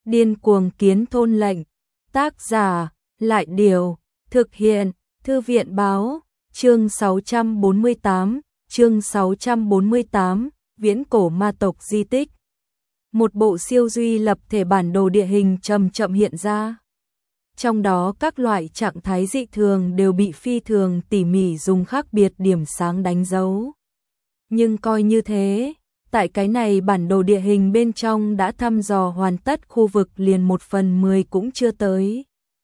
Điên cuồng kiến thôn lệnh. Tác giả, Lại Điều. Thực hiện, Thư viện Báo. Chương 648, Viễn cổ ma tộc di tích. Một bộ siêu duy lập thể bản đồ địa hình chậm chậm hiện ra. Trong đó các loại trạng thái dị thường đều bị phi thường tỉ mỉ dùng khác biệt điểm sáng đánh dấu. Nhưng coi như thế, tại cái này bản đồ địa hình bên trong đã thăm dò hoàn tất khu vực liền 1/10 cũng chưa tới.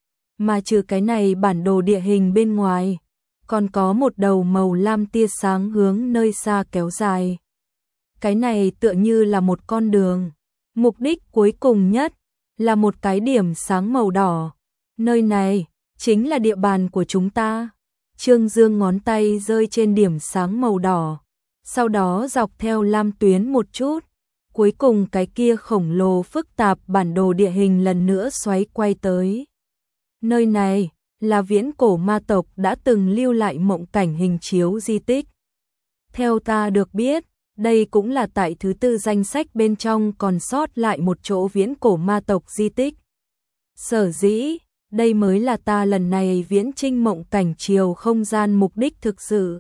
Mà trừ cái này bản đồ địa hình bên ngoài, còn có một đầu màu lam tia sáng hướng nơi xa kéo dài. Cái này tựa như là một con đường, mục đích cuối cùng nhất là một cái điểm sáng màu đỏ. Nơi này chính là địa bàn của chúng ta. Trương Dương ngón tay rơi trên điểm sáng màu đỏ, sau đó dọc theo lam tuyến một chút, cuối cùng cái kia khổng lồ phức tạp bản đồ địa hình lần nữa xoáy quay tới. Nơi này là viễn cổ ma tộc đã từng lưu lại mộng cảnh hình chiếu di tích. Theo ta được biết, đây cũng là tại thứ 4 danh sách bên trong còn sót lại một chỗ viễn cổ ma tộc di tích. Sở dĩ, đây mới là ta lần này viễn chinh mộng cảnh chiều không gian mục đích thực sự,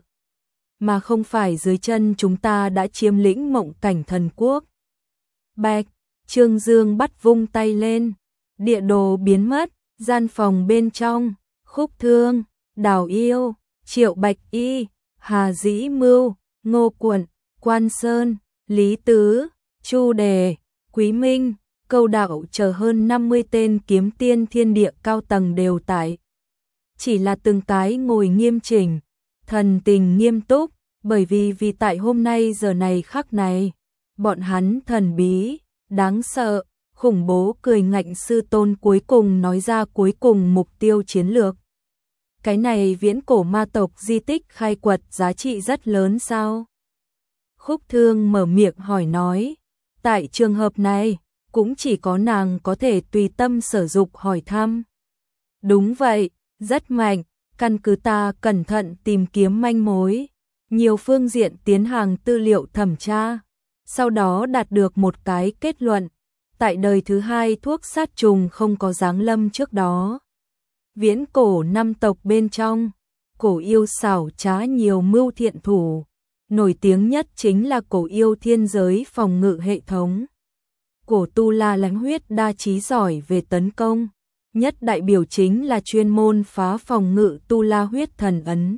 mà không phải dưới chân chúng ta đã chiếm lĩnh mộng cảnh thần quốc. Bạch, Trương Dương bắt vung tay lên, địa đồ biến mất, gian phòng bên trong, Khúc Thương, Đào Yêu, Triệu Bạch Y, Hà Dĩ Mưu, Ngô Quận, Quan Sơn, Lý Tứ, Chu Đề, Quý Minh, Câu Đạo chờ hơn 50 tên kiếm tiên thiên địa cao tầng đều tại. Chỉ là từng cái ngồi nghiêm chỉnh, thần tình nghiêm túc, bởi vì tại hôm nay giờ này khắc này, bọn hắn thần bí, đáng sợ, khủng bố cười ngạnh sư tôn cuối cùng nói ra cuối cùng mục tiêu chiến lược. Cái này viễn cổ ma tộc di tích khai quật giá trị rất lớn sao? Khúc Thương mở miệng hỏi nói, tại trường hợp này, cũng chỉ có nàng có thể tùy tâm sở dục hỏi thăm. Đúng vậy, rất mạnh, căn cứ ta cẩn thận tìm kiếm manh mối, nhiều phương diện tiến hành tư liệu thẩm tra, sau đó đạt được một cái kết luận, tại đời thứ 2 thuốc sát trùng không có giáng lâm trước đó. Viễn cổ năm tộc bên trong, cổ yêu xảo trá nhiều mưu thiện thủ, nổi tiếng nhất chính là cổ yêu thiên giới phòng ngự hệ thống. Cổ tu la lãnh huyết đa trí giỏi về tấn công, nhất đại biểu chính là chuyên môn phá phòng ngự tu la huyết thần ấn.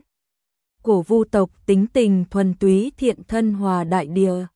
Cổ vu tộc tính tình thuần túy thiện thân hòa đại địa.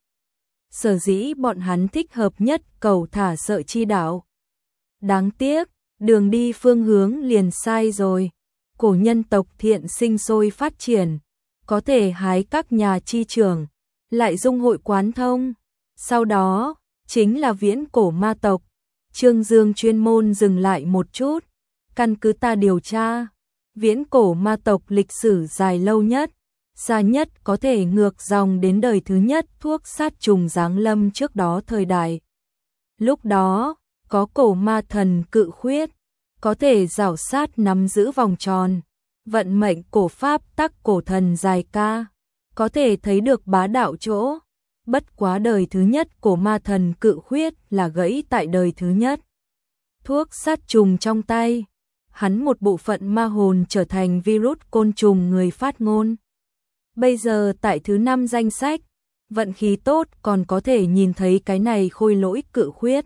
Sở dĩ bọn hắn thích hợp nhất cầu thả sợ chi đạo. Đáng tiếc, đường đi phương hướng liền sai rồi. Cổ nhân tộc thiện sinh sôi phát triển, có thể hái các nhà chi trưởng, lại dung hội quán thông. Sau đó, chính là viễn cổ ma tộc. Trương Dương chuyên môn dừng lại một chút, căn cứ ta điều tra, viễn cổ ma tộc lịch sử dài lâu nhất, xa nhất có thể ngược dòng đến đời thứ nhất thuốc sát trùng giáng lâm trước đó thời đại. Lúc đó, có cổ ma thần cự khuyết, có thể rảo sát nắm giữ vòng tròn, vận mệnh cổ pháp tắc cổ thần dài ca, có thể thấy được bá đạo chỗ. Bất quá đời thứ nhất của ma thần cự khuyết là gãy tại đời thứ nhất. Thuốc sát trùng trong tay, hắn một bộ phận ma hồn trở thành virus côn trùng người phát ngôn. Bây giờ tại thứ 5 danh sách, vận khí tốt còn có thể nhìn thấy cái này khôi lỗi cự khuyết.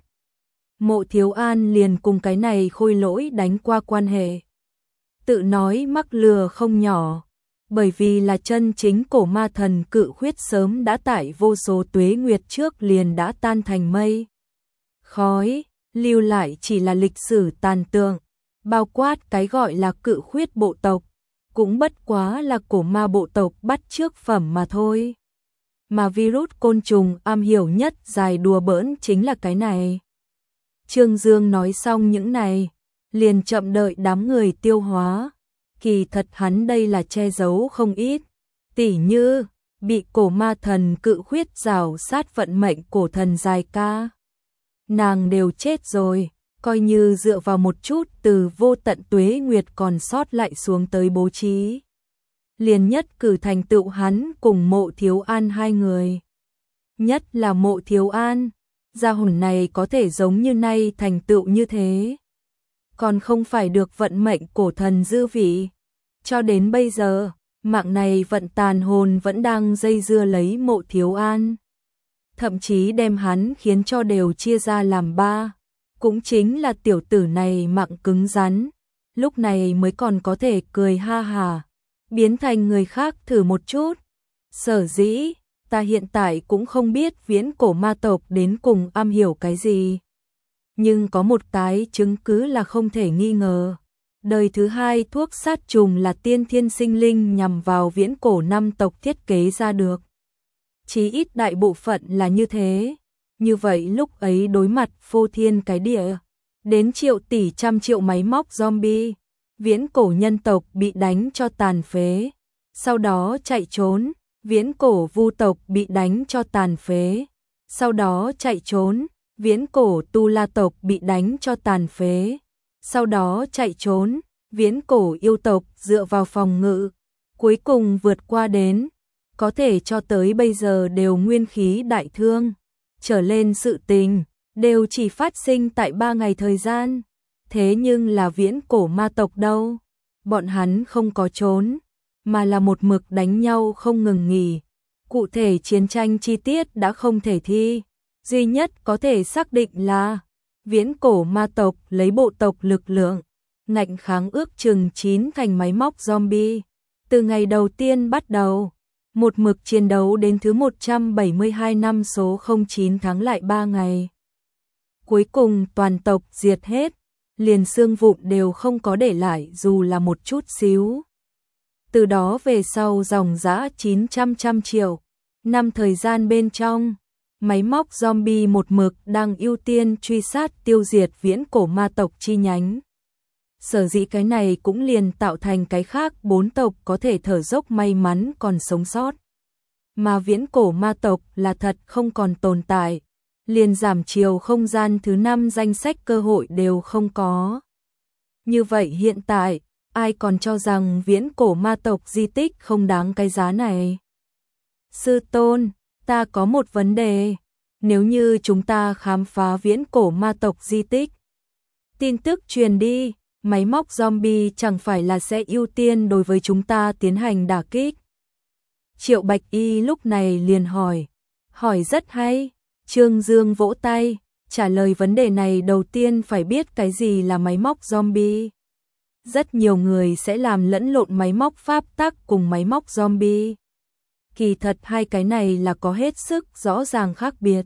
Mộ Thiếu An liền cùng cái này khôi lỗi đánh qua quan hệ. Tự nói mắc lừa không nhỏ, bởi vì là chân chính cổ ma thần cự khuyết sớm đã tại vô số tuế nguyệt trước liền đã tan thành mây khói, lưu lại chỉ là lịch sử tàn tượng, bao quát cái gọi là cự khuyết bộ tộc, cũng bất quá là cổ ma bộ tộc bắt chước phẩm mà thôi. Mà virus côn trùng am hiểu nhất dài đùa bỡn chính là cái này. Trương Dương nói xong những này, liền chậm đợi đám người tiêu hóa. Kỳ thật hắn đây là che giấu không ít, tỉ như bị cổ ma thần cự khuyết rào sát vận mệnh cổ thần dài ca. Nàng đều chết rồi, coi như dựa vào một chút từ vô tận tuế nguyệt còn sót lại xuống tới bố trí. Liền nhất cử thành tựu hắn cùng Mộ Thiếu An hai người. Nhất là Mộ Thiếu An, gia hồn này có thể giống như nay thành tựu như thế, còn không phải được vận mệnh cổ thần dư vị. Cho đến bây giờ, mạng này vận tàn hồn vẫn đang dây dưa lấy Mộ Thiếu An. Thậm chí đem hắn khiến cho đều chia ra làm ba. Cũng chính là tiểu tử này mạng cứng rắn, lúc này mới còn có thể cười ha hà, biến thành người khác thử một chút. Sở dĩ, ta hiện tại cũng không biết viễn cổ ma tộc đến cùng am hiểu cái gì. Nhưng có một cái chứng cứ là không thể nghi ngờ. Đời thứ hai thuốc sát trùng là tiên thiên sinh linh nhằm vào viễn cổ năm tộc thiết kế ra được. Chí ít đại bộ phận là như thế. Như vậy lúc ấy đối mặt phô thiên cái địa, đến triệu tỷ trăm triệu máy móc zombie, viễn cổ nhân tộc bị đánh cho tàn phế, sau đó chạy trốn, viễn cổ vu tộc bị đánh cho tàn phế, sau đó chạy trốn, viễn cổ tu la tộc bị đánh cho tàn phế, sau đó chạy trốn, viễn cổ yêu tộc dựa vào phòng ngự, cuối cùng vượt qua đến, có thể cho tới bây giờ đều nguyên khí đại thương, trở lên sự tình, đều chỉ phát sinh tại 3 ngày thời gian. Thế nhưng là viễn cổ ma tộc đâu, bọn hắn không có trốn, mà là một mực đánh nhau không ngừng nghỉ. Cụ thể chiến tranh chi tiết đã không thể thi, duy nhất có thể xác định là viễn cổ ma tộc lấy bộ tộc lực lượng, ngạnh kháng ước chừng 9 thành máy móc zombie. Từ ngày đầu tiên bắt đầu, một mực chiến đấu đến thứ 172 năm số 09 tháng lại 3 ngày. Cuối cùng toàn tộc diệt hết, liền xương vụn đều không có để lại dù là một chút xíu. Từ đó về sau dòng dã 900 triệu năm thời gian bên trong, máy móc zombie một mực đang ưu tiên truy sát tiêu diệt viễn cổ ma tộc chi nhánh. Sở dĩ cái này cũng liền tạo thành cái khác 4 tộc có thể thở dốc may mắn còn sống sót. Mà viễn cổ ma tộc là thật không còn tồn tại, liền giảm chiều không gian thứ 5 danh sách cơ hội đều không có. Như vậy hiện tại, ai còn cho rằng viễn cổ ma tộc di tích không đáng cái giá này? Sư tôn, ta có một vấn đề, nếu như chúng ta khám phá viễn cổ ma tộc di tích, tin tức truyền đi, máy móc zombie chẳng phải là sẽ ưu tiên đối với chúng ta tiến hành đả kích? Triệu Bạch Y lúc này liền hỏi rất hay. Trương Dương vỗ tay, trả lời vấn đề này đầu tiên phải biết cái gì là máy móc zombie. Rất nhiều người sẽ làm lẫn lộn máy móc pháp tắc cùng máy móc zombie. Kỳ thật hai cái này là có hết sức rõ ràng khác biệt.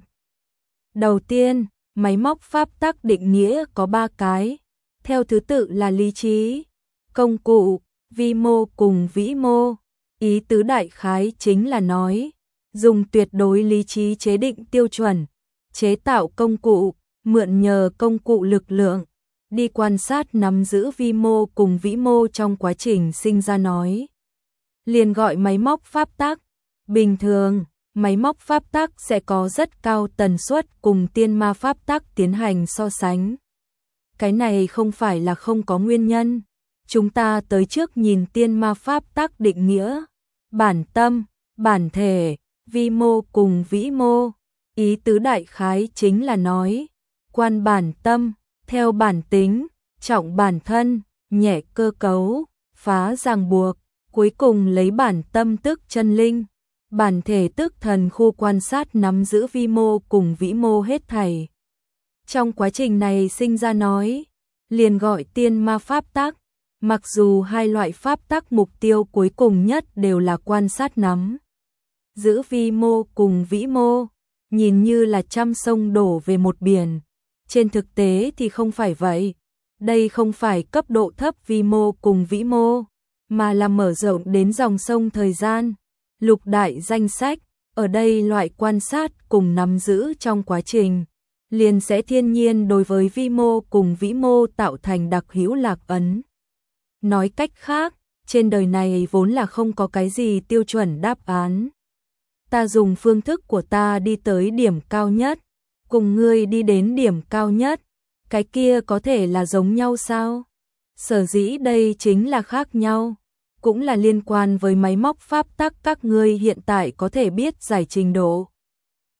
Đầu tiên, máy móc pháp tắc định nghĩa có 3 cái, theo thứ tự là lý trí, công cụ, vi mô cùng vĩ mô. Ý tứ đại khái chính là nói, dùng tuyệt đối lý trí chế định tiêu chuẩn, chế tạo công cụ, mượn nhờ công cụ lực lượng, đi quan sát nắm giữ vi mô cùng vĩ mô trong quá trình sinh ra nói. Liền gọi máy móc pháp tắc. Bình thường, máy móc pháp tắc sẽ có rất cao tần suất cùng tiên ma pháp tắc tiến hành so sánh. Cái này không phải là không có nguyên nhân. Chúng ta tới trước nhìn tiên ma pháp tắc định nghĩa, bản tâm, bản thể, vi mô cùng vĩ mô. Ý tứ đại khái chính là nói, quan bản tâm, theo bản tính, trọng bản thân, nhẹ cơ cấu, phá ràng buộc, cuối cùng lấy bản tâm tức chân linh, bản thể tức thần khu quan sát nắm giữ vi mô cùng vĩ mô hết thảy. Trong quá trình này sinh ra nói, liền gọi tiên ma pháp tắc, mặc dù hai loại pháp tắc mục tiêu cuối cùng nhất đều là quan sát nắm giữ vi mô cùng vĩ mô, nhìn như là trăm sông đổ về một biển. Trên thực tế thì không phải vậy. Đây không phải cấp độ thấp vi mô cùng vĩ mô, mà là mở rộng đến dòng sông thời gian. Lục đại danh sách, ở đây loại quan sát cùng nắm giữ trong quá trình, liền sẽ thiên nhiên đối với vi mô cùng vĩ mô tạo thành đặc hữu lạc ấn. Nói cách khác, trên đời này vốn là không có cái gì tiêu chuẩn đáp án. Ta dùng phương thức của ta đi tới điểm cao nhất, cùng ngươi đi đến điểm cao nhất, cái kia có thể là giống nhau sao? Sở dĩ đây chính là khác nhau, cũng là liên quan với máy móc pháp tắc các ngươi hiện tại có thể biết giải trình độ.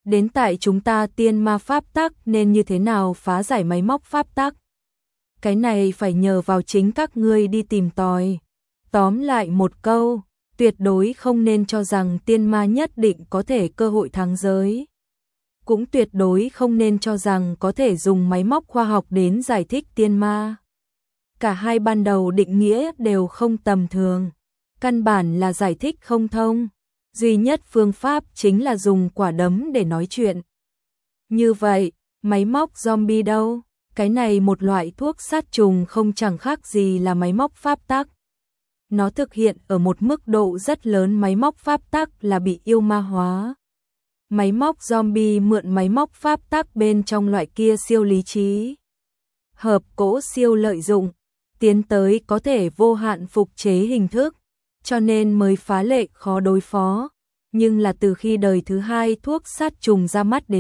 Đến tại chúng ta tiên ma pháp tắc nên như thế nào phá giải máy móc pháp tắc? Cái này phải nhờ vào chính các ngươi đi tìm tòi. Tóm lại một câu, tuyệt đối không nên cho rằng tiên ma nhất định có thể cơ hội thắng giới. Cũng tuyệt đối không nên cho rằng có thể dùng máy móc khoa học đến giải thích tiên ma. Cả hai ban đầu định nghĩa đều không tầm thường, căn bản là giải thích không thông. Duy nhất phương pháp chính là dùng quả đấm để nói chuyện. Như vậy, máy móc zombie đâu? Cái này một loại thuốc sát trùng không chẳng khác gì là máy móc pháp tắc. Nó thực hiện ở một mức độ rất lớn máy móc pháp tắc là bị yêu ma hóa. Máy móc zombie mượn máy móc pháp tắc bên trong loại kia siêu lý trí. Hợp cỗ siêu lợi dụng, tiến tới có thể vô hạn phục chế hình thức, cho nên mới phá lệ khó đối phó. Nhưng là từ khi đời thứ hai thuốc sát trùng ra mắt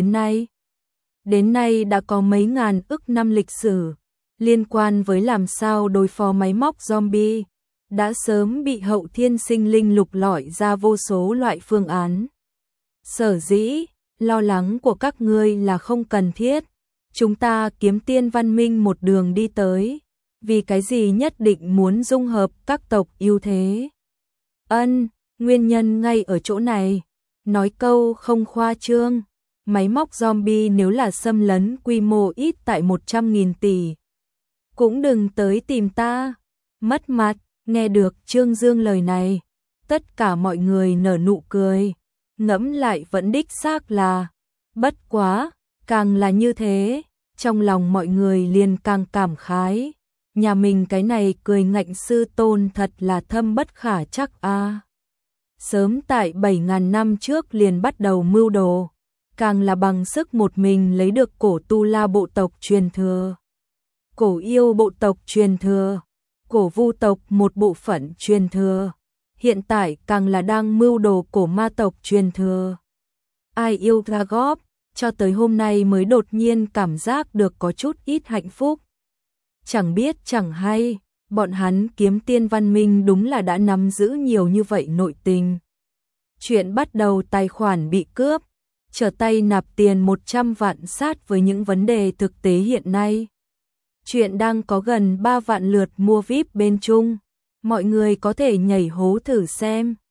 đến nay đã có mấy ngàn ức năm lịch sử, liên quan với làm sao đối phó máy móc zombie, đã sớm bị hậu thiên sinh linh lục lọi ra vô số loại phương án. Sở dĩ, lo lắng của các ngươi là không cần thiết, chúng ta kiếm tiên văn minh một đường đi tới, vì cái gì nhất định muốn dung hợp các tộc ưu thế. Nguyên nhân ngay ở chỗ này, nói câu không khoa trương, máy móc zombie nếu là xâm lấn quy mô ít tại 100.000 tỷ. Cũng đừng tới tìm ta, mất mặt. Nghe được Trương Dương lời này, tất cả mọi người nở nụ cười, ngẫm lại vẫn đích xác là, bất quá, càng là như thế, trong lòng mọi người liền càng cảm khái, nhà mình cái này cười ngạnh sư tôn thật là thâm bất khả chắc a. Sớm tại 7.000 năm trước liền bắt đầu mưu đồ, càng là bằng sức một mình lấy được cổ tu la bộ tộc truyền thừa, cổ yêu bộ tộc truyền thừa, cổ vu tộc một bộ phận truyền thừa, hiện tại càng là đang mưu đồ cổ ma tộc truyền thừa. Ai yêu Ragov, cho tới hôm nay mới đột nhiên cảm giác được có chút ít hạnh phúc. Chẳng biết chẳng hay, bọn hắn kiếm tiên văn minh đúng là đã nắm giữ nhiều như vậy nội tình. Chuyện bắt đầu tài khoản bị cướp, trở tay nạp tiền 100 vạn sát với những vấn đề thực tế hiện nay. Chuyện đang có gần 3 vạn lượt mua VIP bên Trung, mọi người có thể nhảy hố thử xem.